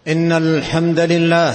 إن الحمد لله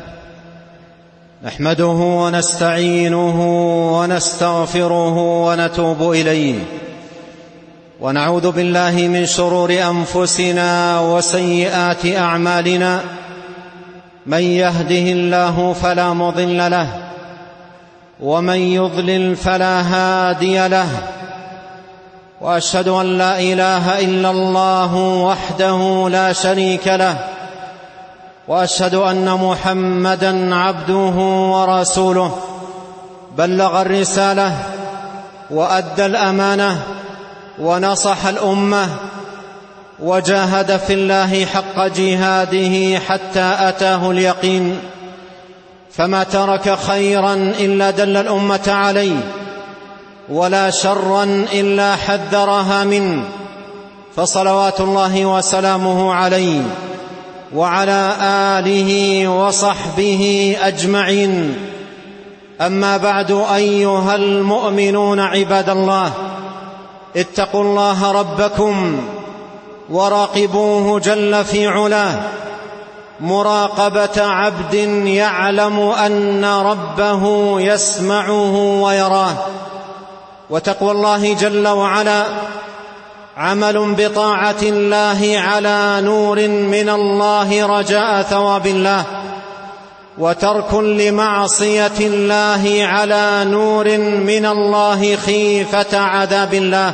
نحمده ونستعينه ونستغفره ونتوب إليه، ونعوذ بالله من شرور أنفسنا وسيئات أعمالنا. من يهده الله فلا مضل له، ومن يضلل فلا هادي له، وأشهد أن لا إله إلا الله وحده لا شريك له، وأشهد أن محمدًا عبده ورسوله. بلغ الرسالة وأدى الأمانة ونصح الأمة، وجاهد في الله حق جهاده حتى أتاه اليقين. فما ترك خيرا إلا دل الأمة عليه، ولا شرا إلا حذرها منه، فصلوات الله وسلامه عليه وعلى آله وصحبه أجمعين. أما بعد، أيها المؤمنون عباد الله، اتقوا الله ربكم وراقبوه جل في علاه مراقبة عبد يعلم أن ربه يسمعه ويراه. وتقوى الله جل وعلا عمل بطاعة الله على نور من الله رجاء ثواب الله، وترك لمعصية الله على نور من الله خيفة عذاب الله.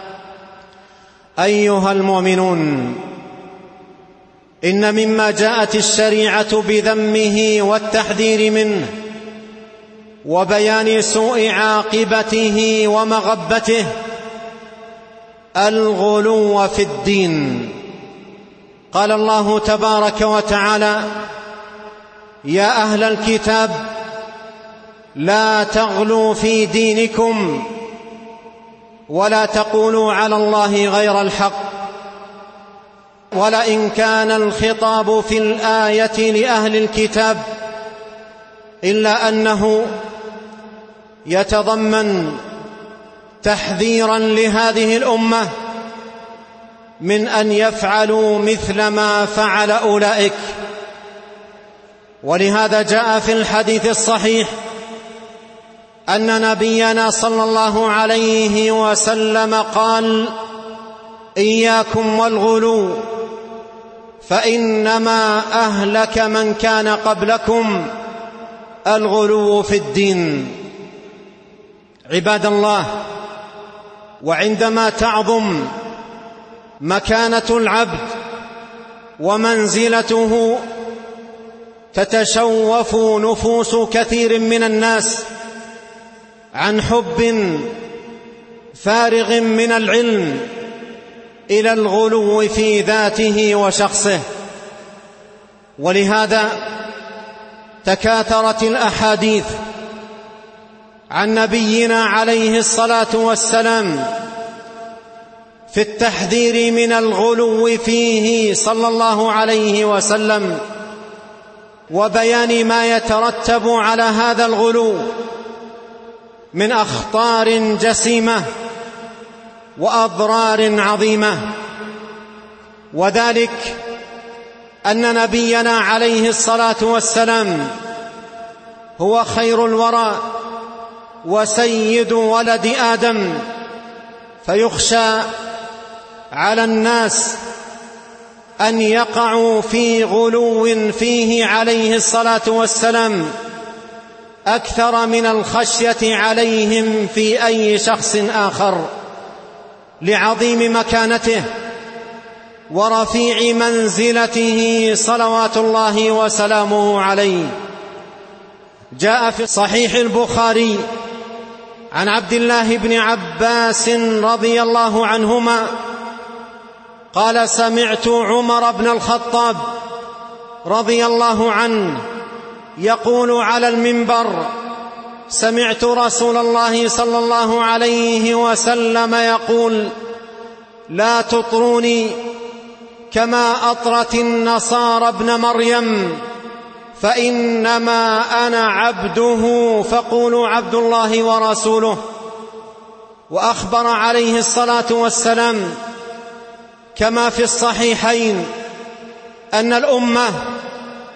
أيها المؤمنون، إن مما جاءت الشريعة بذمه والتحذير منه وبيان سوء عاقبته ومغبته الغلو في الدين. قال الله تبارك وتعالى: يا أهل الكتاب لا تغلوا في دينكم ولا تقولوا على الله غير الحق. ولئن كان الخطاب في الآية لأهل الكتاب، إلا أنه يتضمن تحذيرا لهذه الأمة من أن يفعلوا مثل ما فعل أولئك. ولهذا جاء في الحديث الصحيح أن نبينا صلى الله عليه وسلم قال: إياكم والغلو، فإنما أهلك من كان قبلكم الغلو في الدين. عباد الله، وعندما تعظم مكانة العبد ومنزلته تتشوف نفوس كثير من الناس عن حب فارغ من العلم إلى الغلو في ذاته وشخصه. ولهذا تكاثرت الأحاديث عن نبينا عليه الصلاة والسلام في التحذير من الغلو فيه صلى الله عليه وسلم، وبيان ما يترتب على هذا الغلو من أخطار جسيمة وأضرار عظيمة. وذلك أن نبينا عليه الصلاة والسلام هو خير الورى وسيد ولد آدم، فيخشى على الناس أن يقعوا في غلو فيه عليه الصلاة والسلام أكثر من الخشية عليهم في أي شخص آخر، لعظيم مكانته ورفيع منزلته صلوات الله وسلامه عليه. جاء في صحيح البخاري عن عبد الله بن عباس رضي الله عنهما قال: سمعت عمر بن الخطاب رضي الله عنه يقول على المنبر: سمعت رسول الله صلى الله عليه وسلم يقول: لا تطروني كما أطرت النصارى ابن مريم، فإنما أنا عبده فقولوا عبد الله ورسوله. وأخبر عليه الصلاة والسلام كما في الصحيحين أن الأمة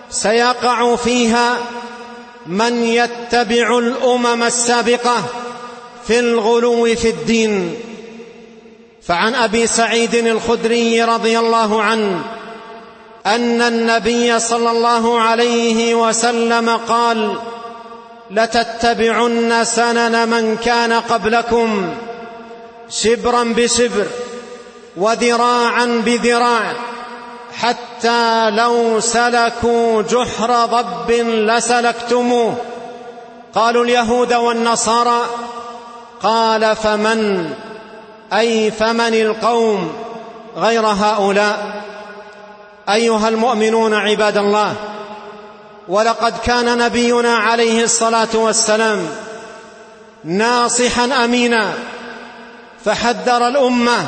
سيقع فيها من يتبع الأمم السابقة في الغلو في الدين. فعن أبي سعيد الخدري رضي الله عنه أن النبي صلى الله عليه وسلم قال: لتتبعن سنن من كان قبلكم شبرا بشبر وذراعا بذراع حتى لو سلكوا جحر ضب لسلكتموه. قالوا: اليهود والنصارى. قال: فمن؟ أي فمن القوم غير هؤلاء؟ أيها المؤمنون عباد الله، ولقد كان نبينا عليه الصلاة والسلام ناصحا أمينا، فحذر الأمة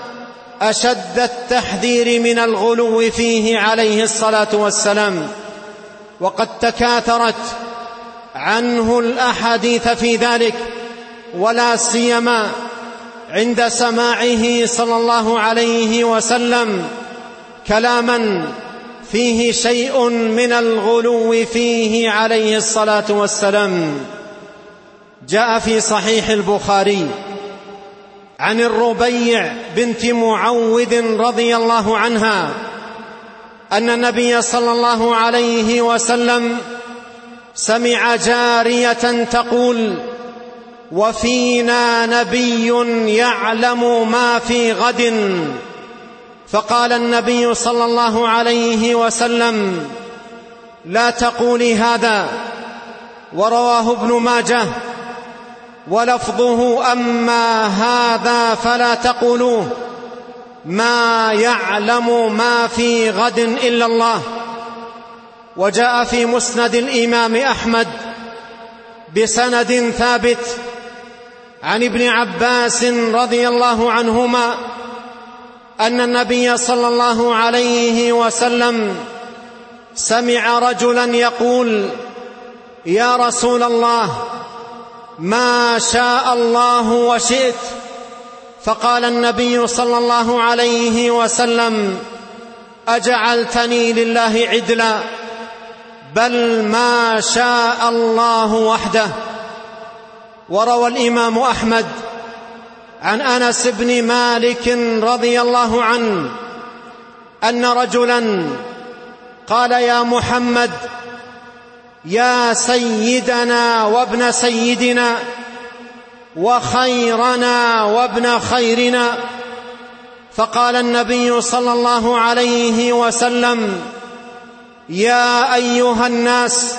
أشد التحذير من الغلو فيه عليه الصلاة والسلام، وقد تكاثرت عنه الأحاديث في ذلك، ولا سيما عند سماعه صلى الله عليه وسلم كلاما فيه شيء من الغلو فيه عليه الصلاة والسلام. جاء في صحيح البخاري عن الربيع بنت معوذ رضي الله عنها أن النبي صلى الله عليه وسلم سمع جارية تقول: وفينا نبي يعلم ما في غد. فقال النبي صلى الله عليه وسلم: لا تقولي هذا. ورواه ابن ماجه ولفظه: أما هذا فلا تقولوه، ما يعلم ما في غد إلا الله. وجاء في مسند الإمام أحمد بسند ثابت عن ابن عباس رضي الله عنهما أن النبي صلى الله عليه وسلم سمع رجلا يقول: يا رسول الله، ما شاء الله وشئت. فقال النبي صلى الله عليه وسلم: أجعلتني لله عدلا؟ بل ما شاء الله وحده. وروى الإمام أحمد عن أنس بن مالك رضي الله عنه أن رجلا قال: يا محمد، يا سيدنا وابن سيدنا وخيرنا وابن خيرنا. فقال النبي صلى الله عليه وسلم: يا أيها الناس،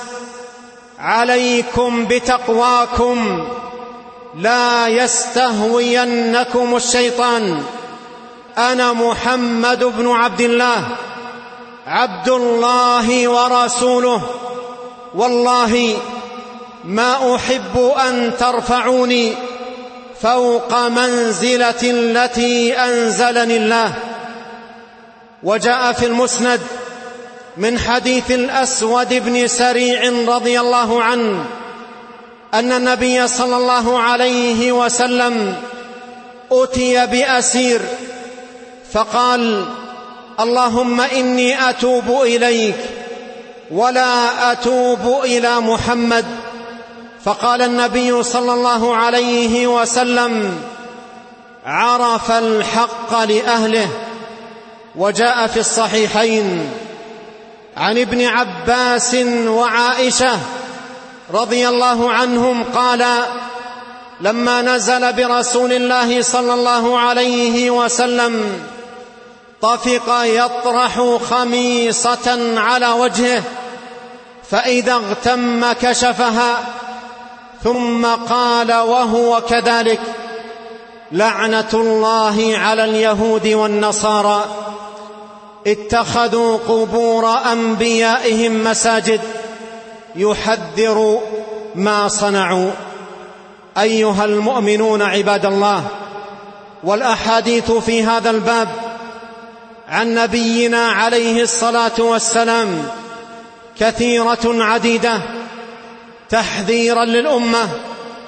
عليكم بتقواكم، لا يستهوينكم الشيطان. أنا محمد بن عبد الله، عبد الله ورسوله، والله ما أحب أن ترفعوني فوق منزلة التي أنزلني الله. وجاء في المسند من حديث الأسود بن سريع رضي الله عنه أن النبي صلى الله عليه وسلم أتي بأسير فقال: اللهم إني أتوب إليك ولا أتوب إلى محمد. فقال النبي صلى الله عليه وسلم: عرف الحق لأهله. وجاء في الصحيحين عن ابن عباس وعائشة رضي الله عنهم قال: لما نزل برسول الله صلى الله عليه وسلم طفق يطرح خميصة على وجهه، فإذا اغتم كشفها، ثم قال وهو كذلك: لعنة الله على اليهود والنصارى، اتخذوا قبور أنبيائهم مساجد، يحذر ما صنعوا. أيها المؤمنون عباد الله، والأحاديث في هذا الباب عن نبينا عليه الصلاة والسلام كثيرة عديدة، تحذيرا للأمة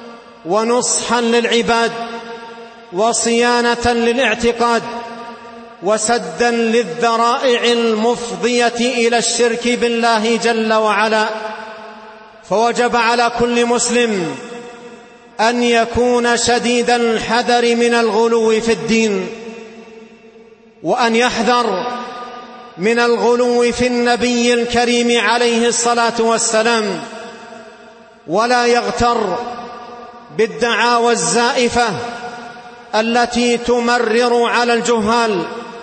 ونصحا للعباد وصيانة للاعتقاد. وسدا للذرائع المفضية إلى الشرك بالله جل وعلا. فوجب على كل مسلم أن يكون شديد الحذر من الغلو في الدين، وأن يحذر من الغلو في النبي الكريم عليه الصلاة والسلام، ولا يغتر بالدعاوى الزائفة التي تمرر على الجهال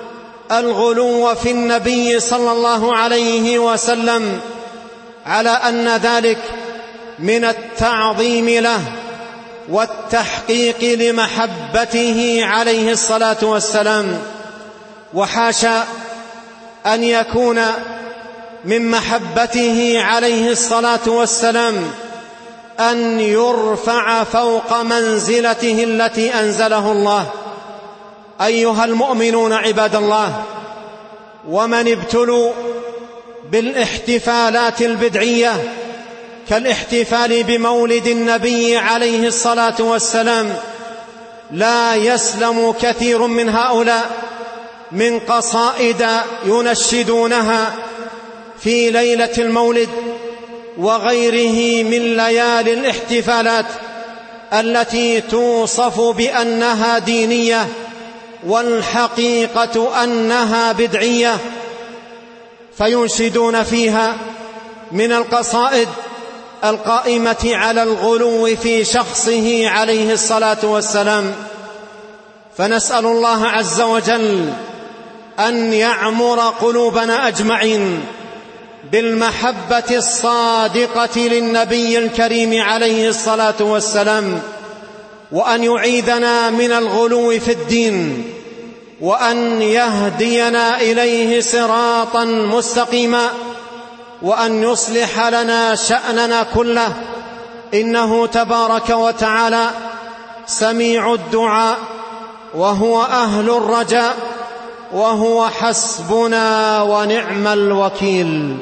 الغلو في النبي صلى الله عليه وسلم، على أن ذلك من التعظيم له والتحقيق لمحبته عليه الصلاة والسلام. وحاشا أن يكون من محبته عليه الصلاة والسلام أن يرفع فوق منزلته التي أنزله الله. أيها المؤمنون عباد الله، ومن ابتلوا بالاحتفالات البدعية كالاحتفال بمولد النبي عليه الصلاة والسلام لا يسلم كثير من هؤلاء من قصائد ينشدونها في ليلة المولد وغيره من ليالي الاحتفالات التي توصف بأنها دينية والحقيقة أنها بدعية، فينشدون فيها من القصائد القائمة على الغلو في شخصه عليه الصلاة والسلام. فنسأل الله عز وجل أن يعمر قلوبنا أجمعين بالمحبة الصادقة للنبي الكريم عليه الصلاة والسلام، وأن يعيذنا من الغلو في الدين، وأن يهدينا إليه صراطا مستقيما، وأن يصلح لنا شأننا كله، إنه تبارك وتعالى سميع الدعاء وهو أهل الرجاء وهو حسبنا ونعم الوكيل.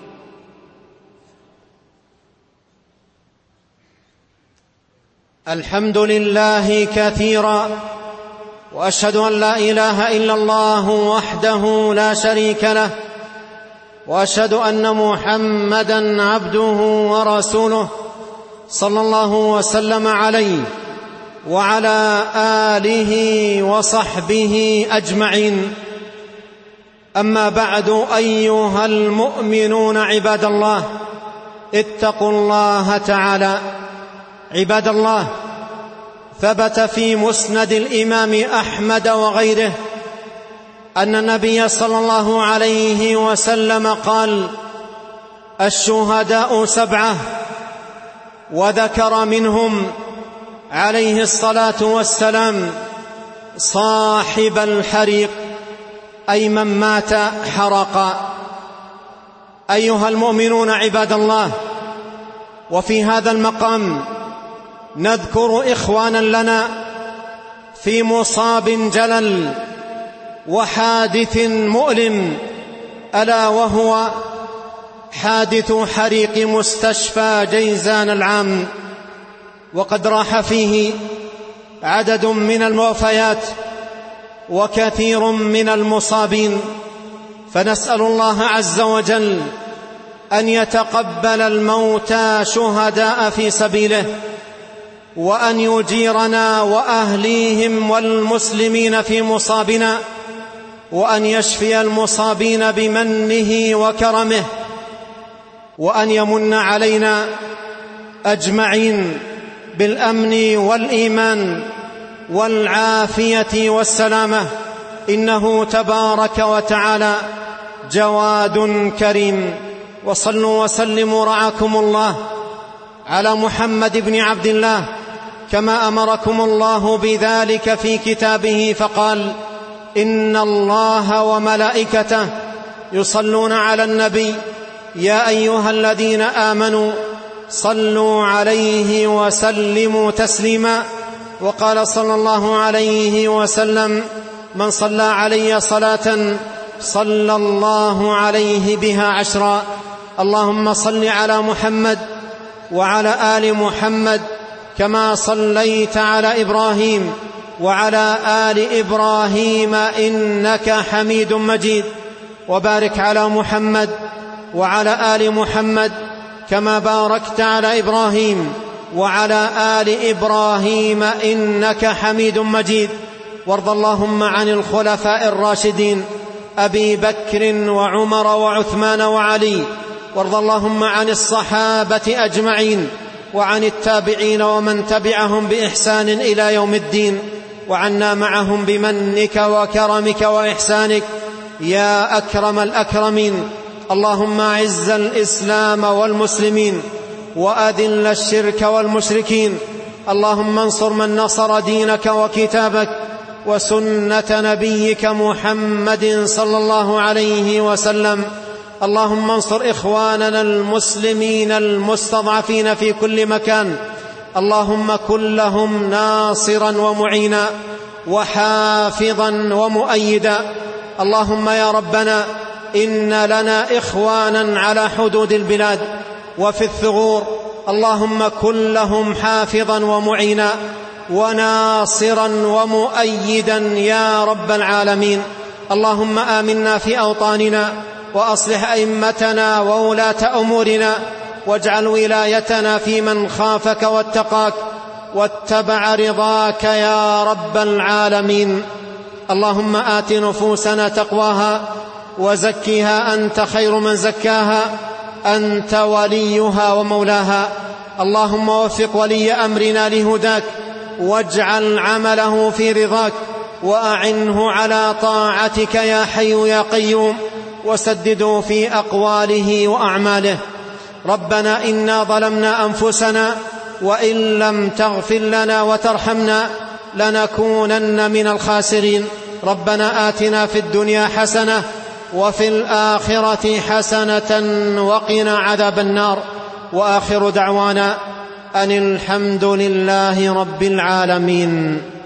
الحمد لله كثيرا، وأشهد أن لا إله إلا الله وحده لا شريك له، وأشهد أن محمدًا عبده ورسوله صلى الله وسلم عليه وعلى آله وصحبه أجمعين. أما بعد، أيها المؤمنون عباد الله، اتقوا الله تعالى. عباد الله، ثبت في مسند الإمام أحمد وغيره أن النبي صلى الله عليه وسلم قال: الشهداء 7، وذكر منهم عليه الصلاة والسلام صاحب الحريق، أي من مات حرقا. أيها المؤمنون عباد الله، وفي هذا المقام نذكر إخوانا لنا في مصاب جلل وحادث مؤلم، ألا وهو حادث حريق مستشفى جيزان العام، وقد راح فيه عدد من الموفيات وكثير من المصابين. فنسأل الله عز وجل أن يتقبل الموتى شهداء في سبيله، وأن يجيرنا وأهليهم والمسلمين في مصابنا، وأن يشفي المصابين بمنه وكرمه، وأن يمن علينا أجمعين بالأمن والإيمان والعافية والسلامة، إنه تبارك وتعالى جواد كريم. وصلوا وسلموا رعاكم الله على محمد بن عبد الله كما أمركم الله بذلك في كتابه، فقال: إن الله وملائكته يصلون على النبي يا أيها الذين آمنوا صلوا عليه وسلموا تسليما. وقال صلى الله عليه وسلم: من صلى علي صلاة صلى الله عليه بها 10. اللهم صل على محمد وعلى آل محمد كما صليت على إبراهيم وعلى آل إبراهيم إنك حميد مجيد، وبارك على محمد وعلى آل محمد كما باركت على إبراهيم وعلى آل إبراهيم إنك حميد مجيد. وارض اللهم عن الخلفاء الراشدين أبي بكر وعمر وعثمان وعلي، وارض اللهم عن الصحابة أجمعين وعن التابعين ومن تبعهم بإحسان إلى يوم الدين، وعنا معهم بمنك وكرمك وإحسانك يا أكرم الأكرمين. اللهم أعز الإسلام والمسلمين وأذل الشرك والمشركين. اللهم انصر من نصر دينك وكتابك وسنة نبيك محمد صلى الله عليه وسلم. اللهم انصر إخواننا المسلمين المستضعفين في كل مكان، اللهم كن لهم ناصرا ومعينا وحافظا ومؤيدا. اللهم يا ربنا إن لنا إخوانا على حدود البلاد وفي الثغور، اللهم كن لهم حافظا ومعينا وناصرا ومؤيدا يا رب العالمين. اللهم آمنا في أوطاننا وأصلح أئمتنا وولاة أمورنا، واجعل ولايتنا في من خافك واتقاك واتبع رضاك يا رب العالمين. اللهم آت نفوسنا تقواها وزكها أنت خير من زكاها، أنت وليها ومولاها. اللهم وفق ولي أمرنا لهداك، واجعل عمله في رضاك، وأعنه على طاعتك يا حي يا قيوم، وسدده في أقواله وأعماله. ربنا إنا ظلمنا أنفسنا وإن لم تغفر لنا وترحمنا لنكونن من الخاسرين. ربنا آتنا في الدنيا حسنة وفي الآخرة حسنة وقنا عذاب النار. وآخر دعوانا أن الحمد لله رب العالمين.